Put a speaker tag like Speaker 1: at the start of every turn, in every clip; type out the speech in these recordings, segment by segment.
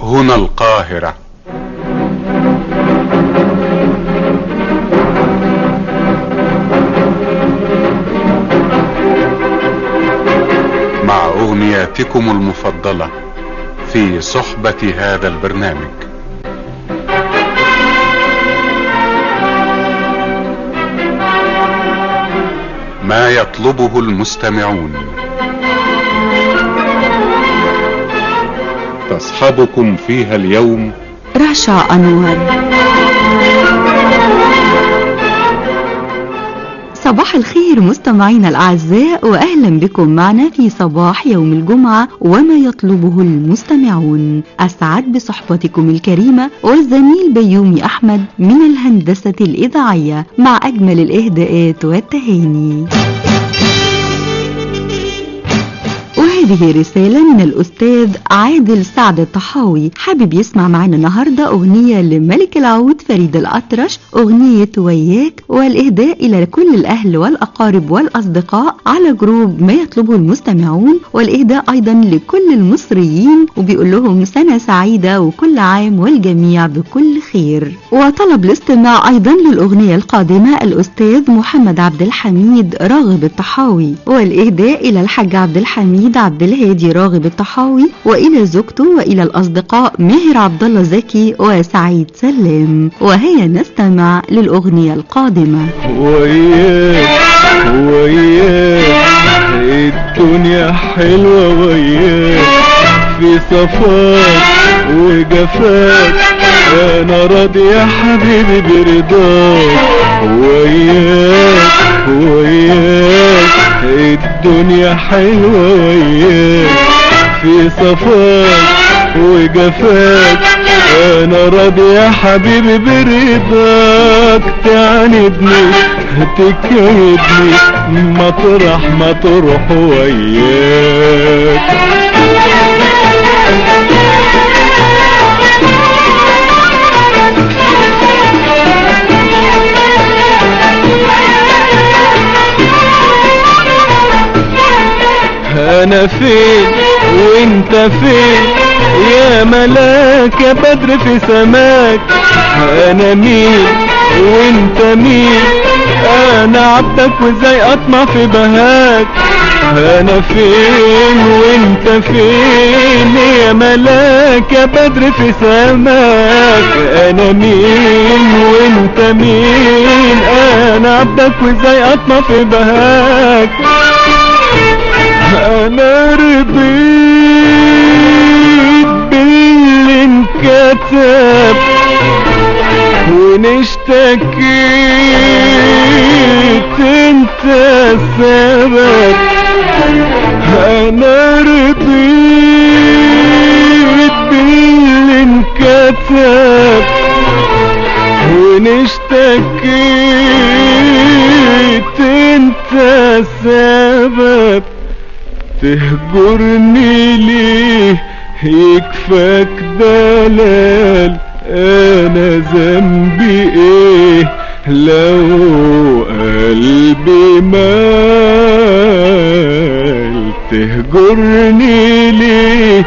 Speaker 1: هنا القاهرة. مع أغنياتكم المفضلة في صحبة هذا البرنامج. ما يطلبه المستمعون. تصحبكم فيها اليوم
Speaker 2: رشا أنور. صباح الخير مستمعينا الأعزاء، وأهلا بكم معنا في صباح يوم الجمعة وما يطلبه المستمعون. أسعد بصحبتكم الكريمة والزميل بيومي أحمد من الهندسة الإذاعية مع أجمل الإهداءات والتهاني. وهذه رسالة من الأستاذ عادل سعد الطحاوي، حابب يسمع معنا النهاردة أغنية لملك العود فريد الأطرش، أغنية وياك، والإهداء إلى كل الأهل والأقارب والأصدقاء على جروب ما يطلبه المستمعون، والإهداء أيضا لكل المصريين، وبيقول لهم سنة سعيدة وكل عام والجميع بكل خير. وطلب الاستماع أيضا للأغنية القادمة الأستاذ محمد عبد الحميد راغب الطحاوي، والإهداء إلى الحاج عبد الحميد عبد الهادي راغب الطحاوي، وإلى زوجته وإلى الأصدقاء ماهر عبد الله زكي وسعيد سلام. وهيا نستمع للأغنية القادمة.
Speaker 3: وياك وياك الدنيا حلوة، وياك في صفاك وجفاك أنا راضي يا حبيبي برضاك. وياك وياك الدنيا حلوة، وياك في صفاك وجفاك أنا راضي يا حبيبي برضاك. تعاندني تكيدني مطرح ما تروح وياك. أنا فين وانت فين يا ملاك يا بدر في سماك. أنا مين وانت مين، أنا عبدك وازاي أطمع في بهاك. أنا فين وانت فين يا ملاك يا بدر في سماك. أنا مين وانت مين، أنا عبدك وازاي أطمع في بهاك. أنا رضيت باللي انكتب ونشتكيت انت السبب. أنا رضيت باللي انكتب ونشتكيت انت السبب. تهجرني ليه يكفاك دلال، انا ذنبي ايه لو قلبي مال. تهجرني ليه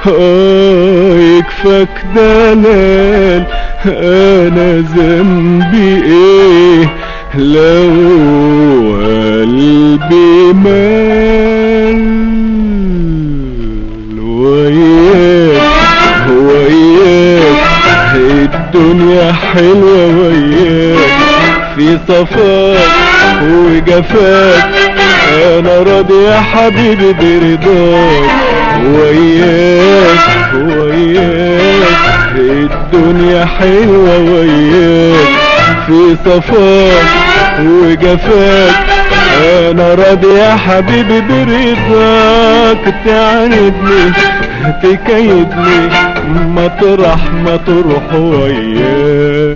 Speaker 3: يكفاك دلال، انا ذنبي ايه لو قلبي مال. وياك وياك الدنيا حلوة، وياك في صفاك وجفاك أنا راضي يا حبيبي برضاك. وياك وياك الدنيا حلوة، وياك في صفاك وجفاك أنا راضي يا حبيبي برضاك. تعاندني تكيدني مطرح ما تروح وياك.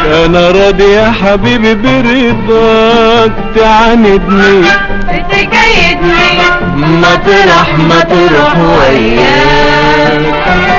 Speaker 3: انا راضي يا حبيبي برضاك تعاندني
Speaker 4: بتجيدني
Speaker 3: مطرح ما تروح وياك.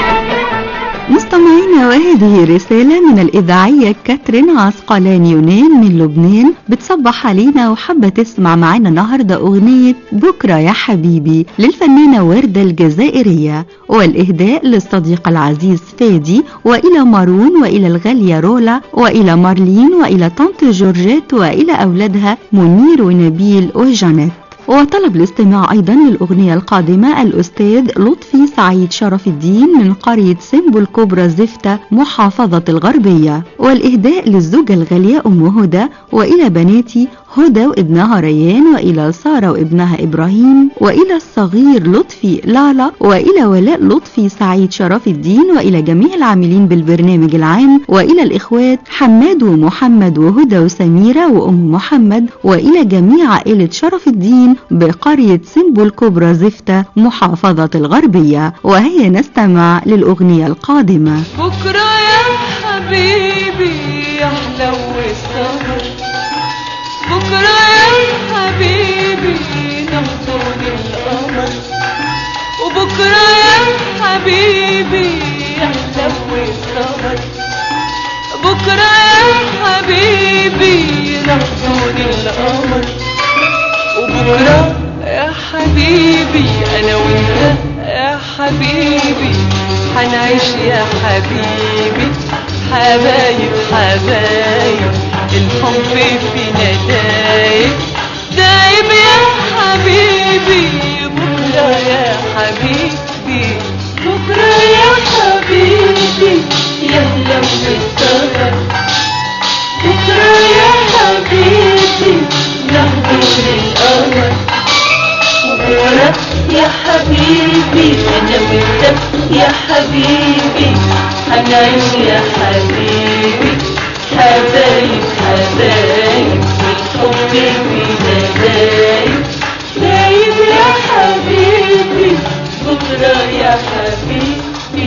Speaker 2: مستمعينا، وهذه رسالة من الإذاعية كاترين عسقلان يونان من لبنان، بتصبح علينا وحابة تسمع معنا النهاردة أغنية بكرة يا حبيبي للفنانة وردة الجزائرية، والإهداء للصديق العزيز فادي، وإلى مارون، وإلى الغالية رولا، وإلى مارلين، وإلى طنط جورجيت، وإلى أولادها منير ونبيل وجانيت. وطلب الاستماع أيضا للأغنية القادمة الأستاذ لطفي سعيد شرف الدين من قرية سمبو الكبرى زفتة محافظة الغربية، والإهداء للزوجة الغالية أم هدى، وإلى بناتي هدى وابنها ريان، وإلى سارة وابنها إبراهيم، وإلى الصغير لطفي لالا، وإلى ولاء لطفي سعيد شرف الدين، وإلى جميع العاملين بالبرنامج العام، وإلى الإخوات حماد ومحمد وهدى وسميرة وأم محمد، وإلى جميع عائلة شرف الدين بقرية سمبو الكبرى زفتة محافظة الغربية. وهيا نستمع للأغنية القادمة.
Speaker 4: بكرة يا حبيبي يحلو السهر، بكرة يا حبيبي نحضن القمر، وبكرة يا حبيبي يحلو السهر، بكرة يا حبيبي نحضن القمر، وبكرة يا حبيبي أنا وأنت يا حبيبي حنعيش يا حبيبي حبايب حبايب، الحب فينا دايب دايب يا حبيبي، بكرة يا حبيبي بكرة يا حبيبي يهلا بالسهر، بكرة يا حبيبي نحضن القمر، بكرة يا حبيبي أنا وأنت يا حبيبي حنعيش يا حبيبي حبايب حبايب، الحب فينا دايب دايب يا حبيبي، بكرة يا حبيبي.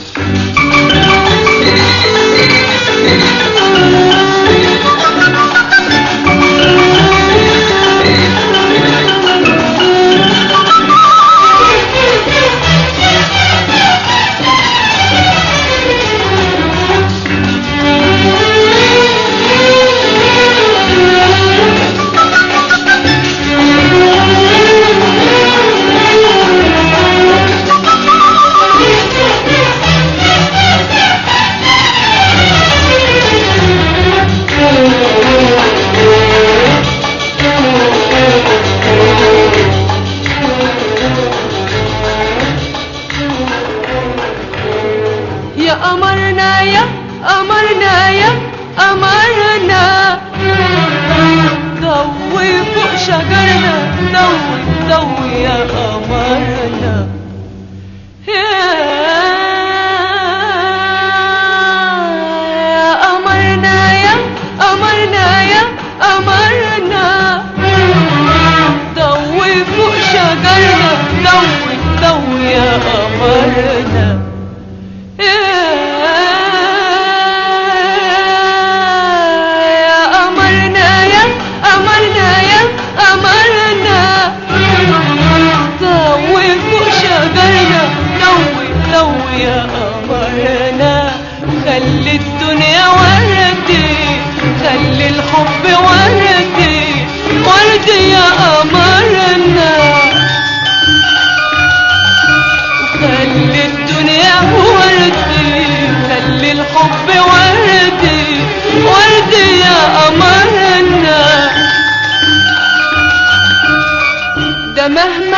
Speaker 4: مهما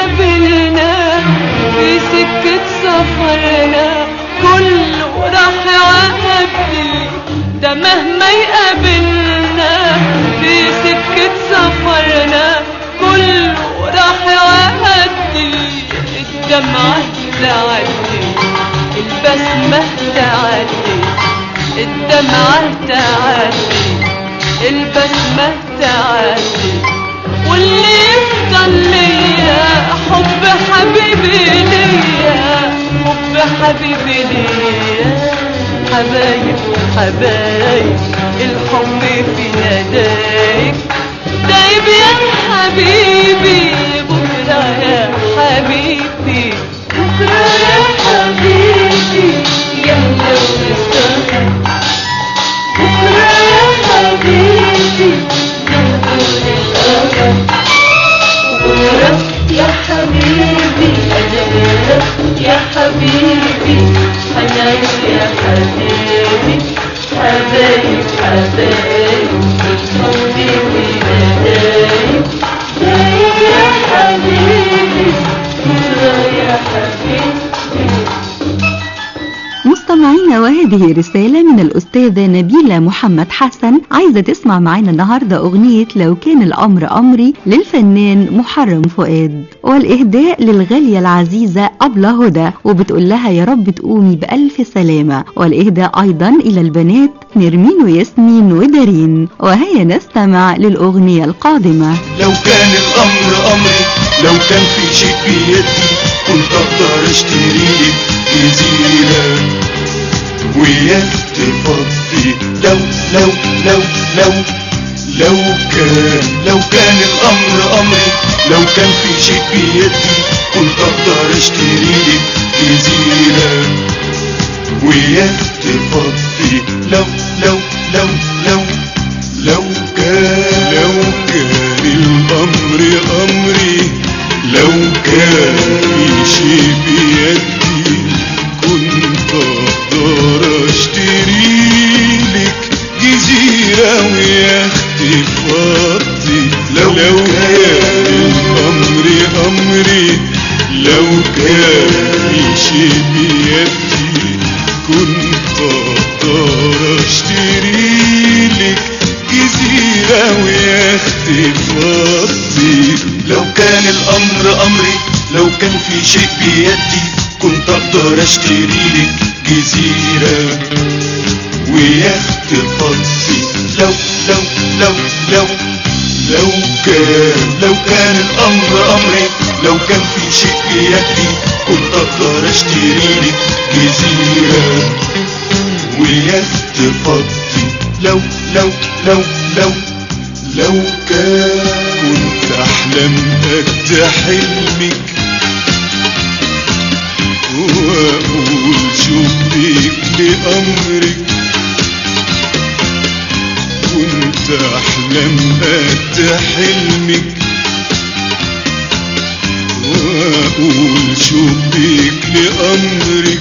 Speaker 4: يقابلنا في سكة سفرنا كله راح يعدي، ده مهما يقابلنا في سكة سفرنا كله راح يعدي، الدمعة تعدي البسمة تعدي، الدمعة تعدي البسمة تعدي، واللي يفضل ليا حب حبيبي ليا، حب حبيبي ليا، حبايب حبايب الحب فينا دايب دايب يا حبيبي بكرة يا حبيبي بكرة يا حبيبي يا ملون السهر بكرة يا حبيبي يا ملون السهر بكرة يا حبيبي أنا يا حبيبي أنا يا حبيبي حبايب حبايب الحب فينا دايب دايب يا حبيبي بكرة يا حبيبي.
Speaker 2: مستمعينا، وهذه رسالة من الأستاذة نبيلة محمد حسن، عايزة تسمع معنا النهاردة أغنية لو كان الأمر أمري للفنان محرم فؤاد، والإهداء للغالية العزيزة أبلة هدى، وبتقول لها يا رب تقومي بألف سلامة، والإهداء أيضا إلى البنات نرمين وياسمين ودارين. وهيا نستمع للأغنية القادمة.
Speaker 3: لو كان الأمر أمري، لو كان في شيء بيدي كنت أقدر أشتري لك جزيرة وياك تفضي. لو كان الأمر أمري، لو كان في شيء بيدي كنت أقدر أشتري لك جزيرة وياك تفضي. لو كان الأمر أمري، لو كان في شيء بيدي كنت أقدر أشتري لك جزيرة وياخت فضي. لو كان الأمر أمري، لو كان في شيء بيدي كنت أقدر أشتري لك جزيرة وياخت فضي. لو كان الأمر أمري، لو كان في شيء بيدي كنت أقدر أشتري لك جزيرة وياخت فضي. لو كان الأمر أمري، لو كان في شيء بيدي كنت أقدر أشتري لك جزيرة وياخت فضي. لو كان كنت أحلم قد حلمك وأقول شوفك لأمرك، كنت أحلم قد حلمك وأقول شوفك لأمرك،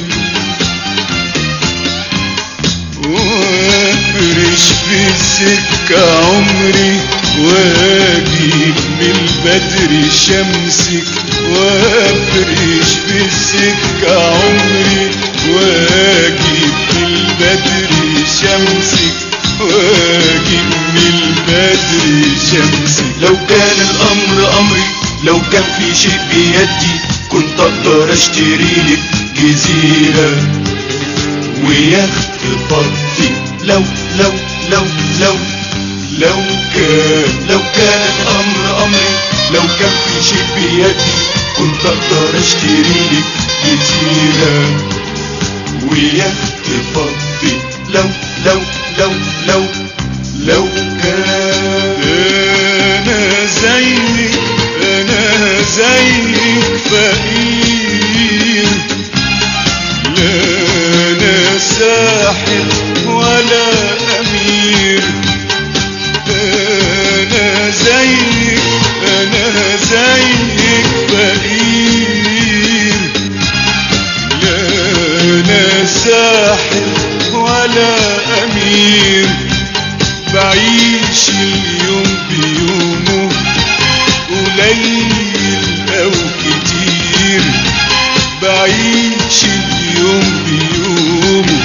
Speaker 3: وافرش في السكة عمري واجيب من البدر شمسك، وافرش في السكة عمري واجيب من البدر شمسك، واجيب من البدر شمسك. لو كان الأمر أمري، لو كان في شيء بيدي كنت أقدر أشتري لك جزيرة وياخت فضي. لو كان الأمر أمري، لو كان في شيء بيدي كنت أقدر أشتري لك جزيرة وياخت فضي. لو كان أنا زيك فقير، لا أنا ساحر ولا أمير، أنا زيك فقير، لا أنا ساحر ولا أمير، بعيش اليوم بيومه قليل أو كتير، بعيش اليوم بيومه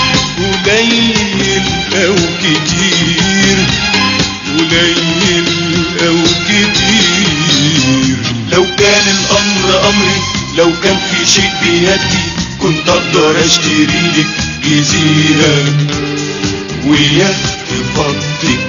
Speaker 3: قليل أو كتير، قليل أو كتير. لو كان الأمر أمري، لو كان في شيء بيدي كنت أقدر أشتري لك جزيرة وياخت فضي.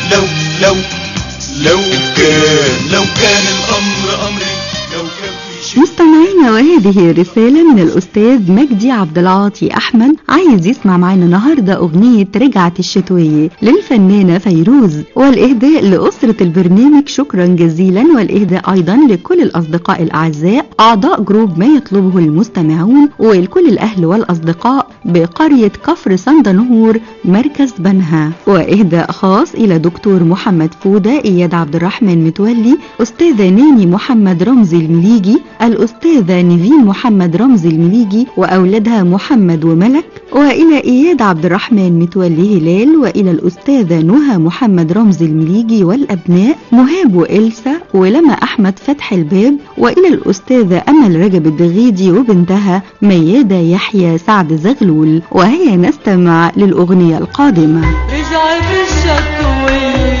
Speaker 3: لو كان الأمر أمري، لو كان في
Speaker 2: مستمعينا، وهذه رسالة من الأستاذ مجدي عبد العاطي أحمد، عايز يسمع معنا النهاردة أغنية رجعت الشتوية للفنانة فيروز، والإهداء لأسرة البرنامج شكرا جزيلا، والإهداء أيضا لكل الأصدقاء الأعزاء أعضاء جروب ما يطلبه المستمعون، ولكل الأهل والأصدقاء بقرية كفر صندنهور مركز بنها، وإهداء خاص إلى دكتور محمد فودة، إياد عبد الرحمن متولي، أستاذة ناني محمد رمزي المليجي، الأستاذة نيفين محمد رمزي المليجي وأولادها محمد وملك، وإلى إياد عبد الرحمن متولي هلال، وإلى الأستاذة نهى محمد رمزي المليجي والأبناء مهاب وإلسا ولما أحمد فتح الباب، وإلى الأستاذة أمل رجب الدغيدي وبنتها ميادة يحيى سعد زغلول. وهي نستمع للأغنية القادمة.
Speaker 4: رجعت الشتوية،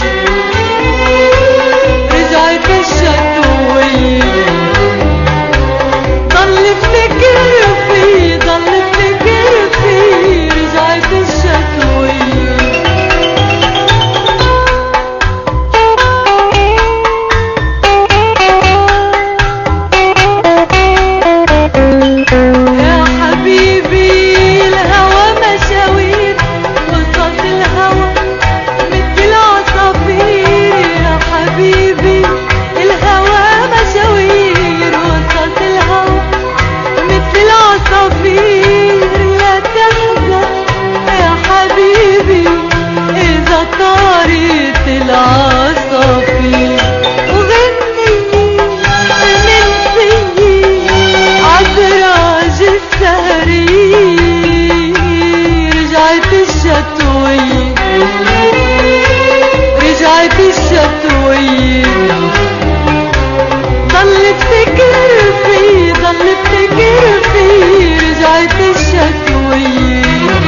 Speaker 4: رجعت الشتوية، ضل افتكر فيه، ضل افتكر فيه، رجعت الشتوية. يا حبيبي الهوى مشاوير، وصلت الهوى مثل العصافير، يا حبيبي الهوى مشاوير، وصلت الهوى مثل العصافير. لا تحزن يا حبيبي إذا طارت العصافير، وغني من فيي عالدراج السهري. رجعت الشتوية، رجعت الشتوية، ضل افتكر فيه، ضل افتكر فيه، رجعت الشتوية.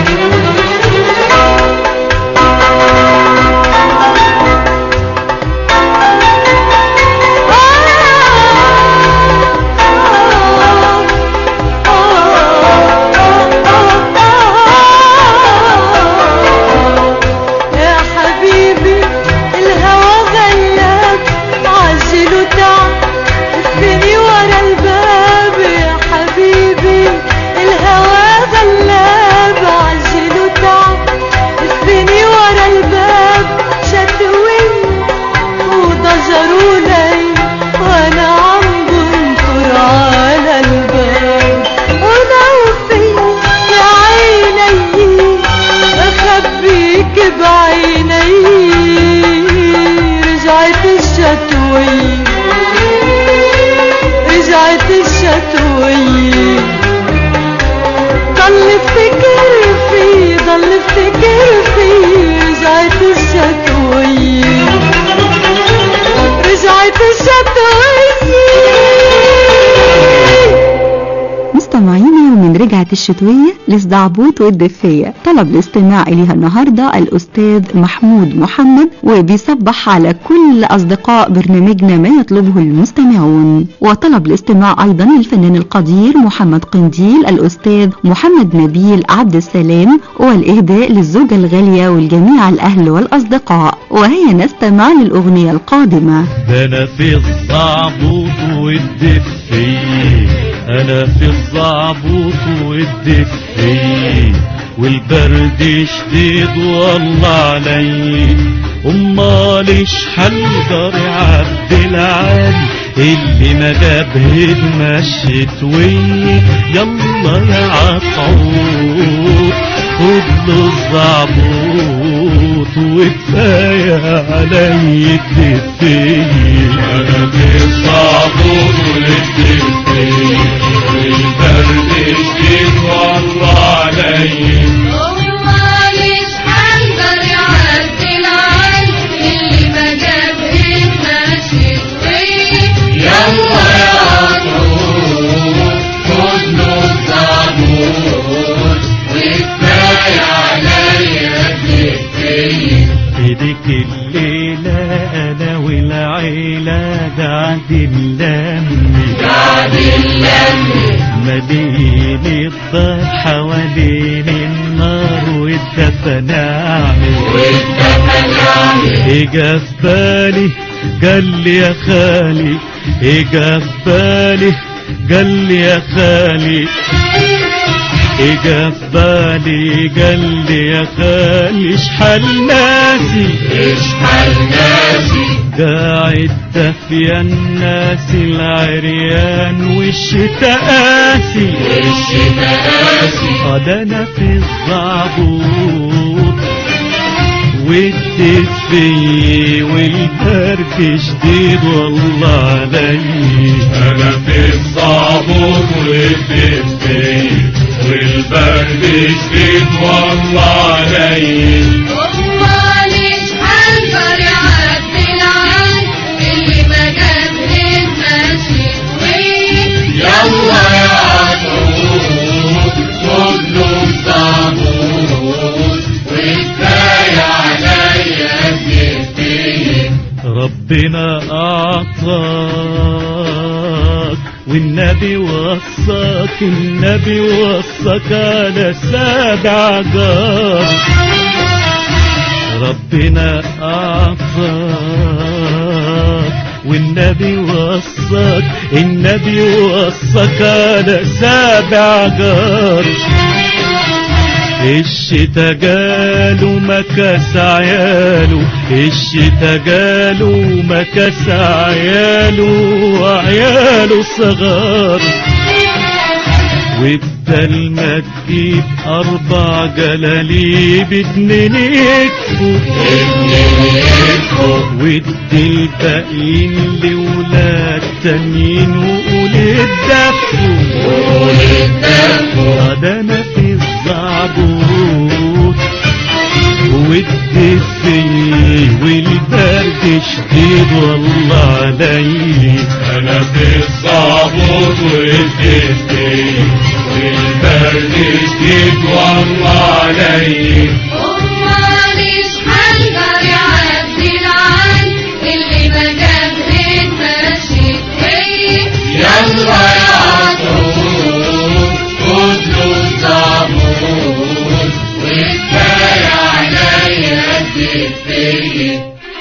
Speaker 4: يا حبيبي الهوى غلاب، عجل وتعب السني ورا الباب. يا حبيبي الهوى غلاب، عجل وتعب السني ورا الباب. شتوي وضجر وليل وانا عم بنطر على الباب، ولو في يا عيني اخبيك بعيني. رجعت الشتوية، رجعت الشتوية، ضل افتكر فيه، ضل افتكر فيه، رجعت الشتوية، رجعت الشتوية.
Speaker 2: مستمعينا، ومن رجعت الشتوية للزعبوط والدفية طلب الاستماع إليها النهاردة الأستاذ محمود محمد، وبيصبح على كل أصدقاء برنامجنا ما يطلبه المستمعون. وطلب الاستماع أيضا للفنان القدير محمد قنديل، الأستاذ محمد نبيل عبد السلام، والإهداء للزوجة الغالية والجميع الأهل والأصدقاء. وهي نستمع للأغنية القادمة.
Speaker 5: أنا في الزعبوط والدفية، أنا في الزعبوط والدفية، والبرد شديد والله علي. أماليش حنقدر يعدي العالي اللي ما جابه الشتوية. يلا يا عطعوط خدله الزعبوط وكفاية علي الدفية. أنا في الزعبوط والدفية، والبرد شديد والله علي.
Speaker 6: وماليش حنقدر يعدي العالي اللي ما جابهنا الشتوية. يلا يا عطعوط خدله الزعبوط وكفاية عليا الدفية.
Speaker 5: ايديك الليلة أنا والعيلة قاعد اللمي،
Speaker 6: قاعد اللمي،
Speaker 5: مدين الدار حوالين النار والدفن اعمل،
Speaker 6: والدفن اعمل.
Speaker 5: اجا في بالي قال لي يا خالي، اجا في بالي قال لي يا خالي اجا في بالي، قال لي يا خالي اشحال ناسي قاعد دافيا الناس العريان والشتا قاسي ده انا في الزعبوط والدفي والبرد شديد والله علي،
Speaker 3: انا في الصعبوط والدفي والبرد شديد والله علي.
Speaker 6: امال اشحال فرحات بالعين اللي ما جاب ماشي طويل.
Speaker 3: يلا يا عطوط خد له الصابون وكفايه عليا الدفي.
Speaker 5: ربنا أعطاك والنبي وصاك، النبي وصاك على 7 جار. ربنا أعطاك والنبي وصاك، النبي وصاك على 7 جار. الشتا جاله مكاس عياله، الشتا جاله مكاس عياله وعياله صغار. وبدل ما تجيب 4 جلاليب 2 يكفوا، وادي الباقيين لولاد تانيين وقول الدفوا. ده انا في الزعبوط والدفي والبرد شديد والله علي،
Speaker 3: انا في الصعبوط والدفي والبرد شديد والله علي.
Speaker 6: امال اشحال فرحات بالعين اللي ما جاب ماشي طويل.
Speaker 3: يلا يا عطوط خد له الصابون وكفايه عليا الدفي.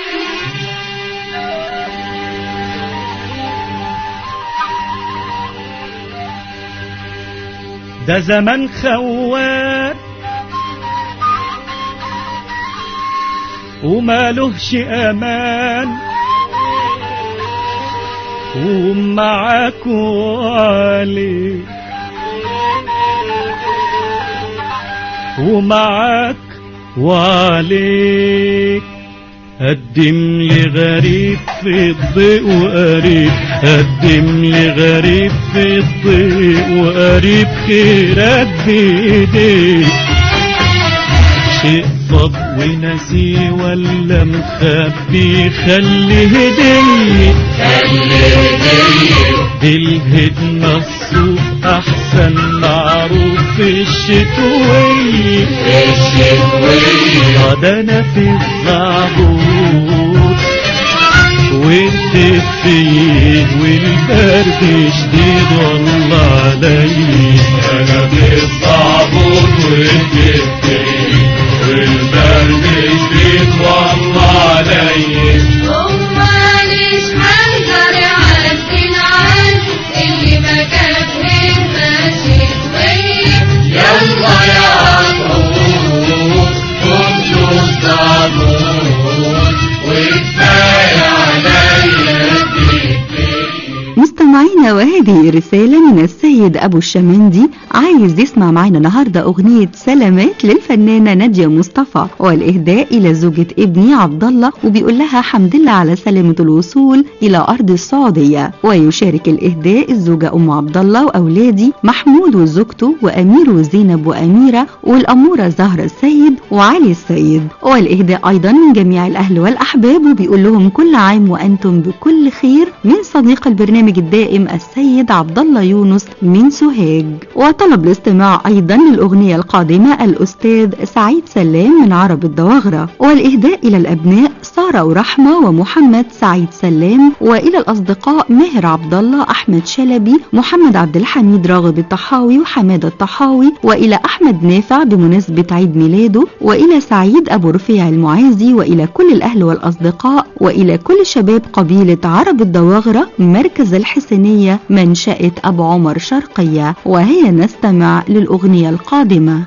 Speaker 5: ده زمان خوار ومالهش امان، ومعاك وعليك ومعاك وعليك. قدم لي غريب في الضيق وقريب، قدم لي غريب في الضيق وقريب، خيرك بايديك. شيء فض ونسي ولا مخبي، خلي هدية دي الهدمة الصوف أحسن معروف في الشتوية. ده أنا في الزعبوط والدفي والبرد شديد والله علي،
Speaker 3: انا في الصعبوط والدفي والبرد شديد والله علي.
Speaker 6: امال اشحال فرحات بالعين اللي ما جاب ماشي طويل.
Speaker 3: يلا يا عطوط خد له الصابون وكفايه عليا الدفي.
Speaker 2: مستمعينا، وهذه رسالة من السيد أبو الشمندي، عايز يسمع معنا النهاردة أغنية سلامات للفنانة نادية مصطفى، والإهداء إلى زوجة ابني عبد الله، وبيقول لها حمد لله على سلامة الوصول إلى أرض السعودية. ويشارك الإهداء الزوجة أم عبد الله وأولادي محمود وزوجته وأمير وزينب وأميرة والأمورة زهرة السيد وعلي السيد. والإهداء أيضا من جميع الأهل والأحباب، وبيقول لهم كل عام وأنتم بكل خير، من صديق البرنامج الدائم السيد عبد الله يونس من سوهاج. وطلب الاستماع أيضا للأغنية القادمة الأستاذ سعيد سلام من عرب الدواغرة، والإهداء إلى الأبناء سارة ورحمة ومحمد سعيد سلام، وإلى الأصدقاء ماهر عبد الله، أحمد شلبي، محمد عبد الحميد، راغب الطحاوي وحماد الطحاوي، وإلى أحمد نافع بمناسبة عيد ميلاده، وإلى سعيد أبو رفيع المعازي، وإلى كل الأهل والأصدقاء، وإلى كل شباب قبيلة عرب الدواغرة مركز الحسينية منشأة أبو عمر شرقية. وهي نستمع للأغنية القادمة.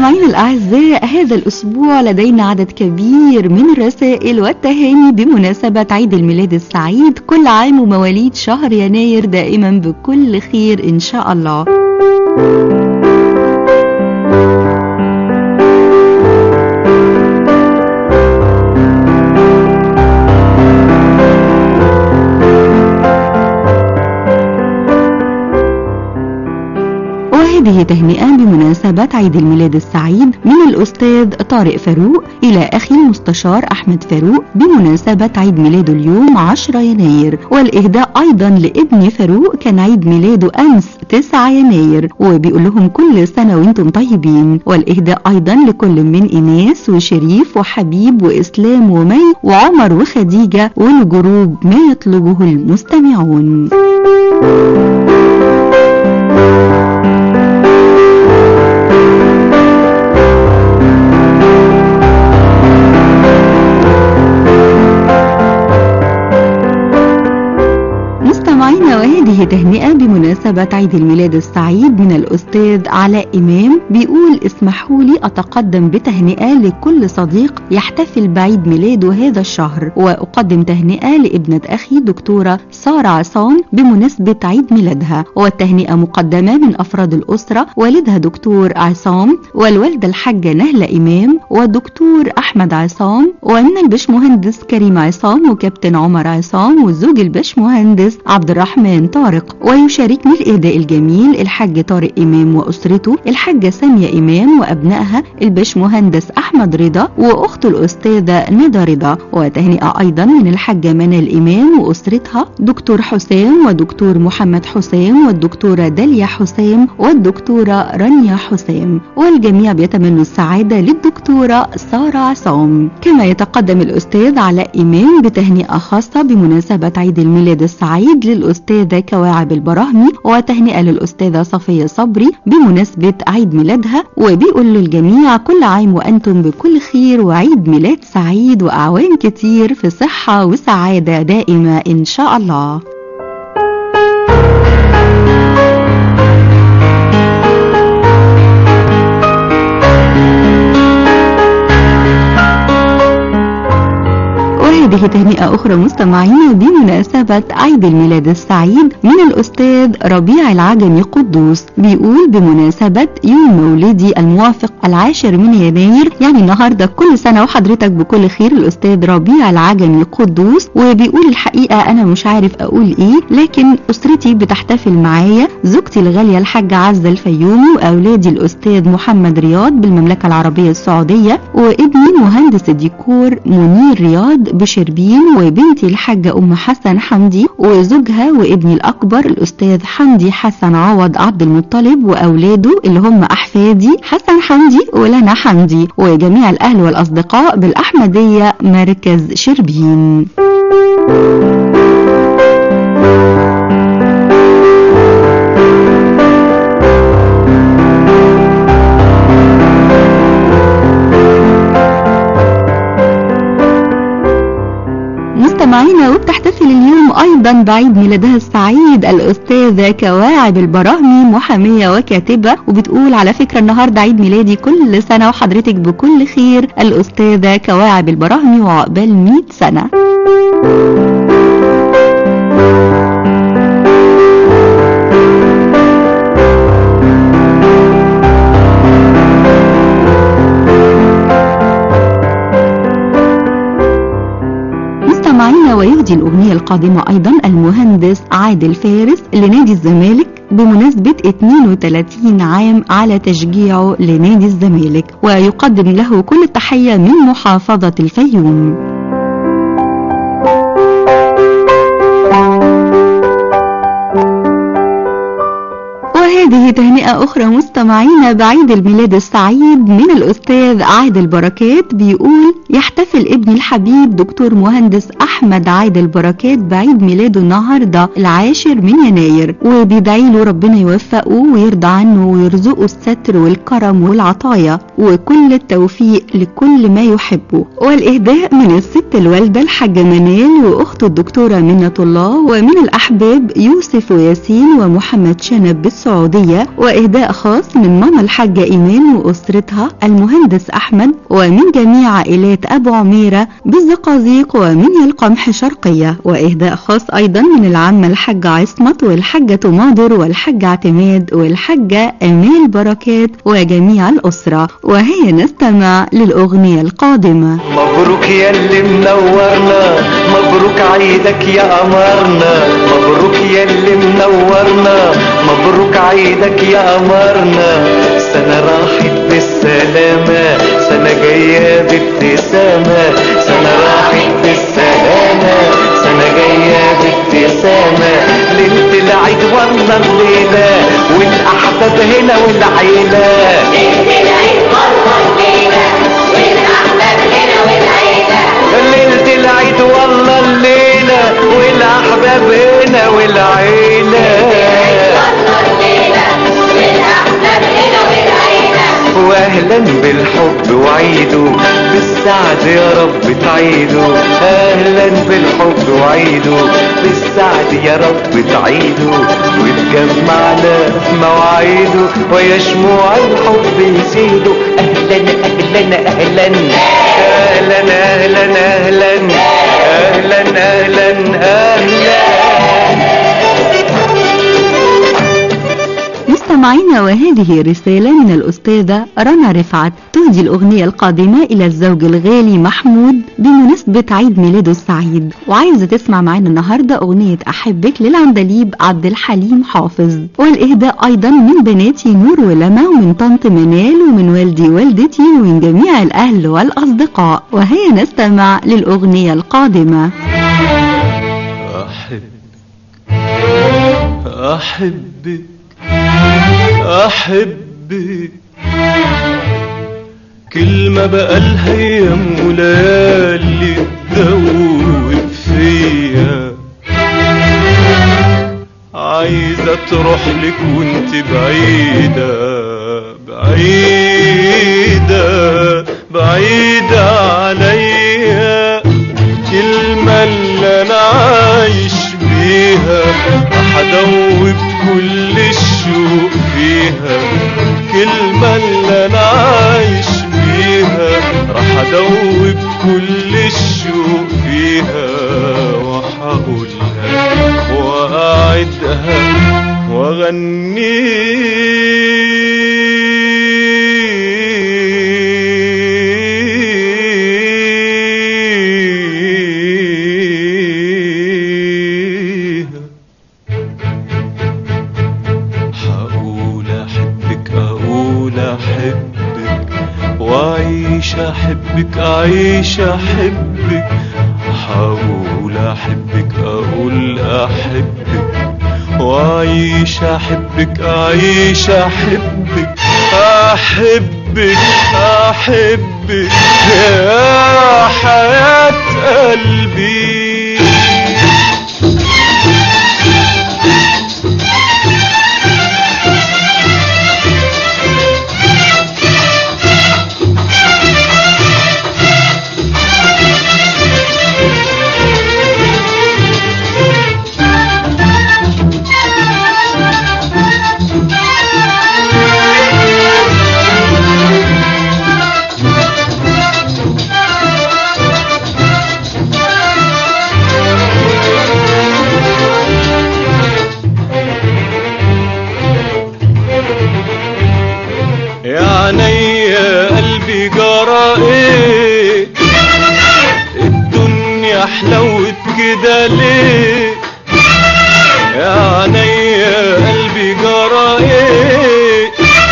Speaker 2: مستمعينا الأعزاء، هذا الأسبوع لدينا عدد كبير من الرسائل والتهاني بمناسبة عيد الميلاد السعيد. كل عام ومواليد شهر يناير دائما بكل خير إن شاء الله. هذه تهنئة بمناسبة عيد الميلاد السعيد من الأستاذ طارق فاروق إلى أخي المستشار أحمد فاروق بمناسبة عيد ميلاده اليوم 10 يناير، والإهداء أيضا لابن فاروق كان عيد ميلاده أمس 9 يناير، وبيقول لهم كل سنة وانتم طيبين. والإهداء أيضا لكل من إناس وشريف وحبيب وإسلام ومي وعمر وخديجة والجروب ما يطلبه المستمعون. وهذه تهنئة بمناسبة عيد الميلاد السعيد من الأستاذ علاء إمام، بيقول اسمحوا لي أتقدم بتهنئة لكل صديق يحتفل بعيد ميلاده هذا الشهر، وأقدم تهنئة لابنة أخي دكتورة سارة عصام بمناسبة عيد ميلادها، والتهنئة مقدمة من أفراد الأسرة، والدها دكتور عصام والوالدة الحاجة نهلة إمام والدكتور أحمد عصام، ومن البشمهندس كريم عصام وكابتن عمر عصام والزوج البشمهندس عبد الرحمن طارق. ويشاركني الإهداء الجميل الحاج طارق إمام وأسرته، الحاجة سامية إمام وأبنائها البشمهندس أحمد رضا وأخته الأستاذة ندى رضا، وتهنئة أيضا من الحاجة منال إمام وأسرتها دكتور حسام ودكتور محمد حسام والدكتورة داليا حسام والدكتورة رانيا حسام، والجميع بيتمنوا السعادة للدكتورة سارة عصام. كما يتقدم الأستاذ علاء إمام بتهنئة خاصة بمناسبة عيد الميلاد السعيد للأستاذة كواعب البراهمي، وتهنئة للأستاذة صفية صبري بمناسبة عيد ميلادها، وبيقول للجميع كل عام وأنتم بكل خير وعيد ميلاد سعيد وأعوام كتير في صحة وسعادة دائمة إن شاء الله. هذه تهنئة أخرى مستمعين بمناسبة عيد الميلاد السعيد من الأستاذ ربيع العجمي قدوس، بيقول بمناسبة يوم مولدي الموافق 10 من يناير، يعني النهاردة كل سنة وحضرتك بكل خير الأستاذ ربيع العجمي قدوس. وبيقول الحقيقة أنا مش عارف أقول إيه، لكن أسرتي بتحتفل معايا، زوجتي الغالية الحاجة عزة الفيومي، وأولادي الأستاذ محمد رياض بالمملكة العربية السعودية، وابني مهندس الديكور منير رياض شربين، وبنتي الحاجة أم حسن حمدي وزوجها، وابني الأكبر الأستاذ حمدي حسن عوض عبد المطلب وأولاده اللي هم أحفادي حسن حمدي ولنا حمدي، وجميع الأهل والأصدقاء بالأحمدية مركز شربين. مستمعينا، وبتحتفل اليوم أيضا بعيد ميلادها السعيد الأستاذة كواعب البراهمي محامية وكاتبة، وبتقول على فكرة النهاردة عيد ميلادي، كل سنة وحضرتك بكل خير الأستاذة كواعب البراهمي وعقبال 100 سنة. ويهدي الأغنية القادمة أيضا المهندس عادل فارس لنادي الزمالك بمناسبة 32 عام على تشجيعه لنادي الزمالك، ويقدم له كل التحية من محافظة الفيوم. هذه تهنئة أخرى مستمعين بعيد الميلاد السعيد من الأستاذ عادل بركات، بيقول يحتفل ابني الحبيب دكتور مهندس أحمد عادل بركات بعيد ميلاده النهاردة 10 من يناير، وبيدعي له ربنا يوفقه ويرضى عنه ويرزقه الستر والكرم والعطايا وكل التوفيق لكل ما يحبه. والإهداء من الست الوالدة الحاجة منال وأخته الدكتورة منة الله، ومن الأحباب يوسف وياسين ومحمد شنب بالسعودية، الشرقية، وإهداء خاص من ماما الحاجة إيمان وأسرتها المهندس أحمد، ومن جميع عائلات أبو عميرة بالزقازيق ومنيا القمح شرقية، وإهداء خاص أيضا من العمة الحاجة عصمت والحاجة مادر والحاجة اعتماد والحاجة أمال بركات وجميع الأسرة. وهي نستمع للأغنية القادمة.
Speaker 7: مبروك يا اللي منورنا، مبروك عيدك يا قمرنا، مبروك يا اللي منورنا، مبروك عيدك يا قمرنا. سنة راحت بالسلامة، سنة جاية بابتسامة، سنة راحت بالسلامة، سنة جاية بابتسامة. ليلة العيد والله الليلة والأحباب هنا والعيلة،
Speaker 6: ليلة العيد والله الليلة والأحباب هنا والعيلة،
Speaker 7: ليلة العيد والله الليلة والأحباب هنا والعيلة،
Speaker 6: والله الليلة والأحباب هنا والعيلة.
Speaker 7: واهلا بالحب وعيده بالسعد يا رب تعيده، اهلا بالحب وعيده بالسعد يا رب تعيده، وتجمعنا في مواعيده ويا شموع الحب يزيده. اهلا اهلا اهلا اهلا اهلا اهلا اهلا اهلا اهلا.
Speaker 2: مستمعينا، وهذه رسالة من الأستاذة رنا رفعت تهدي الأغنية القادمة إلى الزوج الغالي محمود بمناسبة عيد ميلاده السعيد، وعايزة تسمع معنا النهاردة أغنية أحبك للعندليب عبد الحليم حافظ، والإهداء أيضا من بناتي نور ولما ومن طنط منال ومن والدي والدتي ومن جميع الأهل والأصدقاء. وهي نستمع للأغنية القادمة.
Speaker 3: أحبك أحبك كلمة بقالها أيام وليالي تدوب فيا، عايزة تروح لك وانت بعيدة بعيدة بعيدة عليا. كلمة اللي أنا عايش بيها هدوب كل الشوق فيها، كلمة اللي أنا عايش بيها راح أدوب كل الشوق فيها، وحقولها وأعدها أحبك أعيش أحبك، حاول أحبك أقول أحبك، وأعيش أحبك أعيش أحبك، أحبك أحبك يا حياة قلبي. حلوت كده ليه يا عينيا قلبي جرى ايه،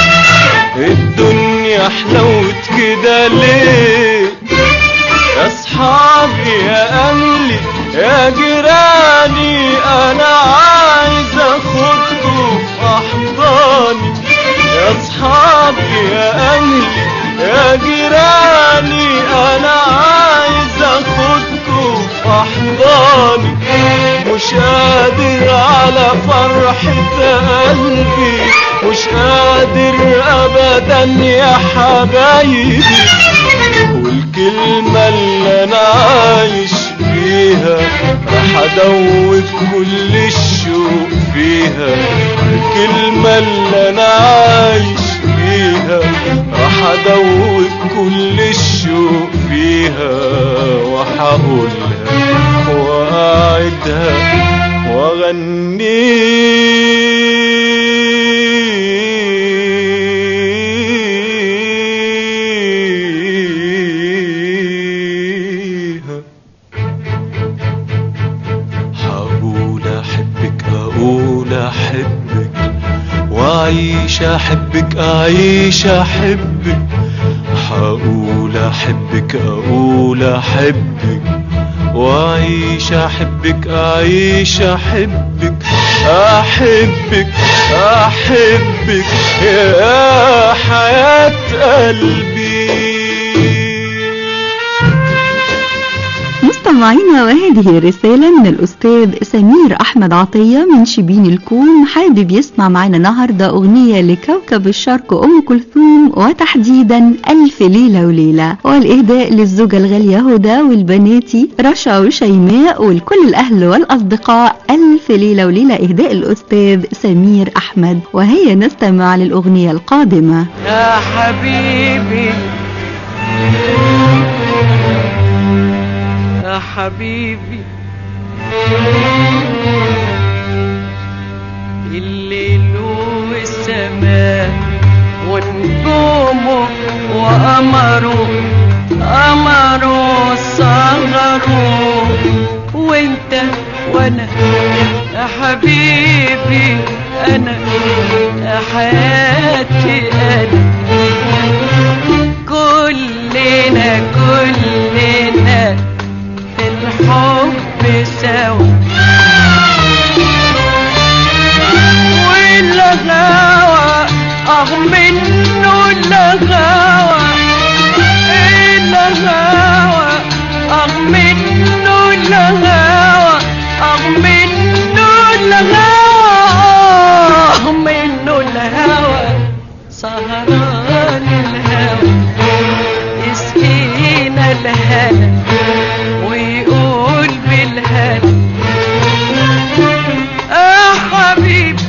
Speaker 3: الدنيا حلوت كده ليه. يا اصحابي يا اهلي يا جيراني انا عايز اخدكم في احضاني، يا اصحابي يا اهلي يا جيراني انا عايز اخدكم في احضاني. مش قادر على فرحة قلبي، مش قادر ابدا يا حبايبي، والكلمة اللي انا عايش فيها راح ادوب كل الشوق فيها، الكلمة اللي هدوب كل الشوق فيها وحقولها وأعدها وأغنيها. هقول أحبك أقول أحبك وأعيش أحبك أعيش أحبك. هقول أحبك أقول أحبك وأعيش أحبك أعيش أحبك. أحبك أحبك يا حياة قلبي.
Speaker 2: مستمعينا، وهذه رسالة من الأستاذ سمير أحمد عطية من شبين الكون، حابب يسمع معنا النهاردة أغنية لكوكب الشرق أم كلثوم، وتحديدا ألف ليلة وليلة، والإهداء للزوجة الغالية هدى والبناتي رشا وشيماء ولكل الأهل والأصدقاء. ألف ليلة وليلة إهداء الأستاذ سمير أحمد. وهيا نستمع للأغنية القادمة.
Speaker 4: يا حبيبي يا حبيبي الليل والسماء ونجومه وقمره صغره وانت وانا يا حبيبي انا يا حياتي انا كلنا في الحب سوا والغاوى منه الغاوى منه الغاوى منه الهوى سهران الهوى يسقينا الهنا ويقول بالهنا حبيبي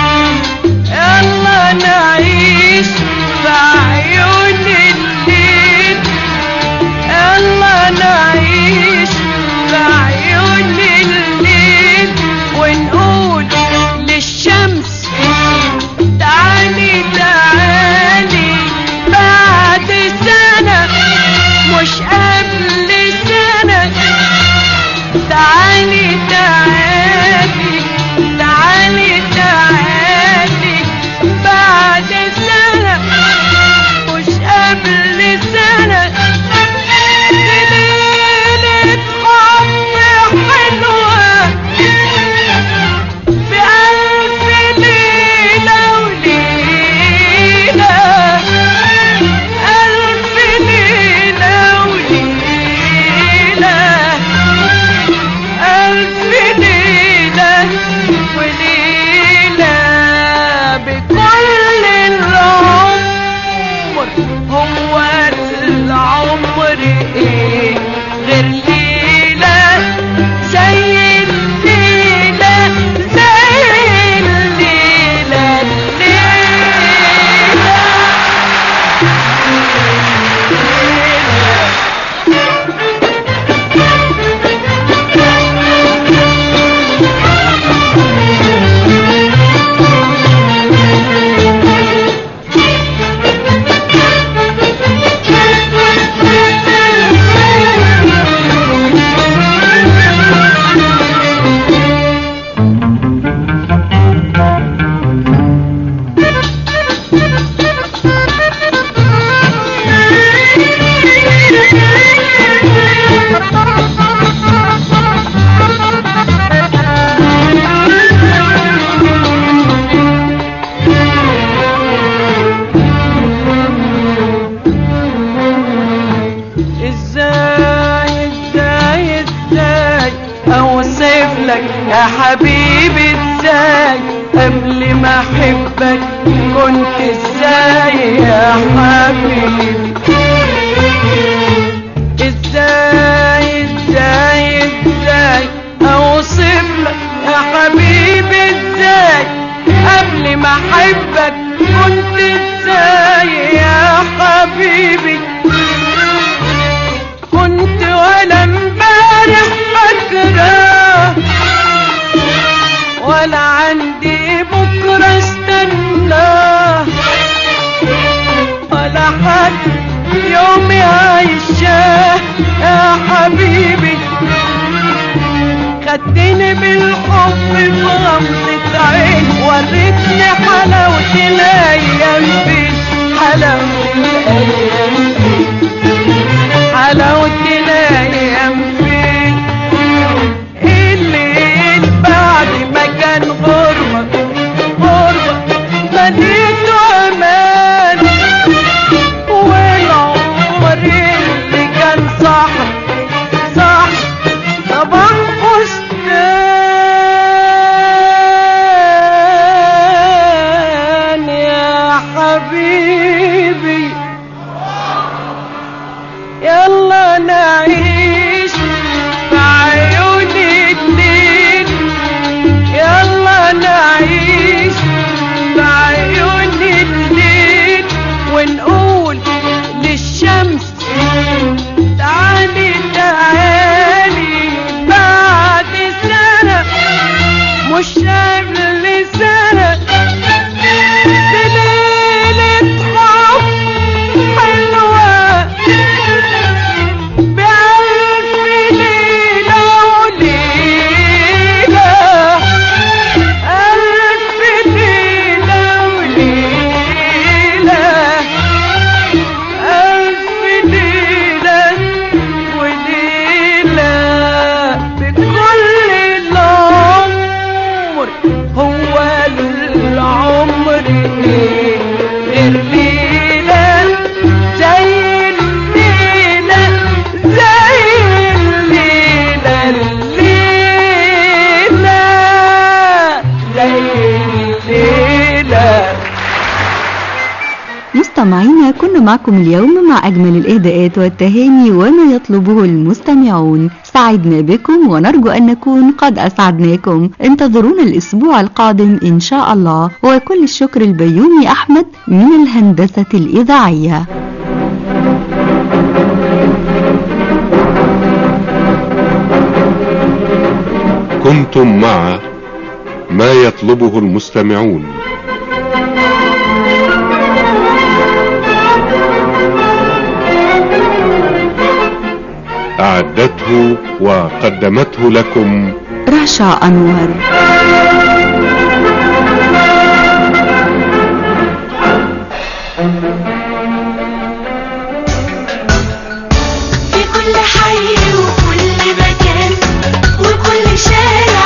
Speaker 4: يلا نعيش بعيون الليل يلا نعيش بعيون الليل ونقول للشمس تعالي تعالي بعد سنة مش قبل سنة تعالي تعالي تعالي تعالي بعد سنة مش قبل سنة ليلة حب حلوة بألف ليلة وليلة ألف ليلة وليلة ألف ليلة وليلة بكل العمر هو العمر إيه غير ليلة زي الليلة زي الليلة يا حبيبي ازاي قبل ما احبك كنت ازاي يا حبيبي ازاي اوصف لك يا حبيبي ازاي قبل ما احبك كنت ازاي يا حبيبي حبيبي كنت ولا امبارح فاكرة ولا عندي بكرة استناه ولا حد يومي عايشاه يا حبيبي خدتني بالحب في غمضة عين وريتني حلاوة الأيام فين حلاوة الأيام فين حلاوة الأيام فين الليل بعد ما كان غربة مديته أمان والعمر اللي كان صح صباح فستان يا حبيبي يلا نعيش في عيون الليل يلا نعيش في عيون الليل ونقول للشمس تعالي تعالي بعد سنة مش قبل سنة بليلة حب حلوة بألف ليلة وليلة ألف ليلة وليلة ألف ليلة وليلة بكل العمر هو العمر غير ليلة زي الليلة زي الليلة الليلة زي الليلة.
Speaker 2: مستمعينا كنا معكم اليوم مع أجمل الإهداءات والتهاني وما يطلبه المستمعون. سعدنا بكم ونرجو أن نكون قد أسعدناكم. انتظرونا الأسبوع القادم إن شاء الله. وكل الشكر البيومي أحمد من الهندسة الإذاعية.
Speaker 1: كنتم مع ما يطلبه المستمعون. أعدته وقدمته لكم
Speaker 2: رشا أنور.